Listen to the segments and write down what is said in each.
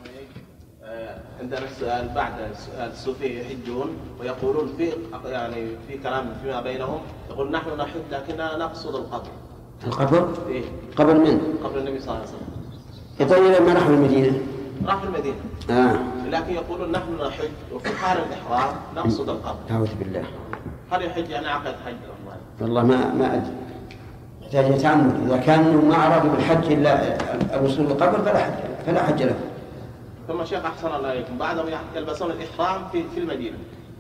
عندنا سؤال بعد سؤال الصوفية يحجون ويقولون في كلام فيما بينهم، يقول نحن نحج لكننا نقصد القبر. القبر؟ إيه؟ قبر من؟ قبر النبي صلى الله عليه وسلم. يطيب لما راحوا المدينة؟ راحوا المدينة. لكن يقولون نحن نحج وفي حال الإحرام نقصد القبر. أعوذ بالله. هل يحج يعني عقد حج؟ والله ما أدري. يحتاج يتعمد. إذا كانوا ما أرادوا بالحج إلا الوصول للقبر فلا حج له. ثم شيخ أحسن الله إليكم، بعدهم يلبسون الإحرام في المدينة.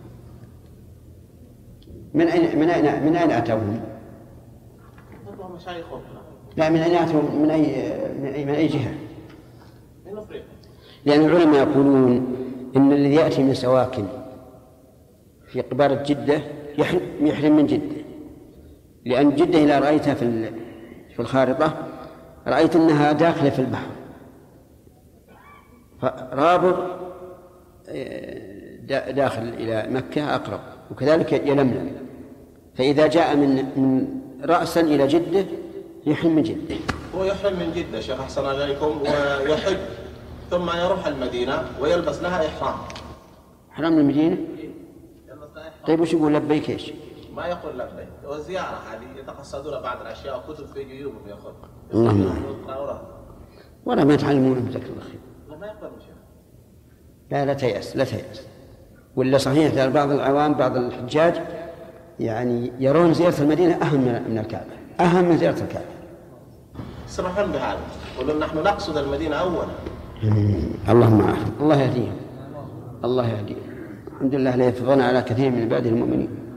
من أين أتوهم؟ مشايخهم. لا، من أين أتوهم؟ من أي جهة؟ من أفريقيا. لأن العلماء يقولون إن الذي يأتي من سواكن في قبارة جدة يحرم من جدة، لأن جدة إذا رأيتها في الخارطة رأيت أنها داخلة في البحر، فرابر داخل إلى مكة أقرب، وكذلك يلملم. فإذا جاء من رأسا إلى جدة يحرم من جدة. هو يحرم من جدة شيخ أحسن عليكم ويحج ثم يروح المدينة ويلبس لها إحرام. حرام المدينة؟ طيب وش يقول لبيك إيش؟ ما يقول لبيك، والزيارة هذه يتقصدون بعض الأشياء وكتب في جيوبهم يأخذ. اللهم ولا ما يتعلمون بذلك الله خير. ما يقبل شيء. لا تيأس. ولا صحيح بعض العوام بعض الحجاج يعني يرون زيارة المدينة أهم من الكعبة، أهم من زيارة الكعبة. يصرحون بهذا، يقولون نحن نقصد المدينة أولا. اللهم عافية. الله يهديهم. الحمد لله لا يفضلنا على كثير من عباده المؤمنين.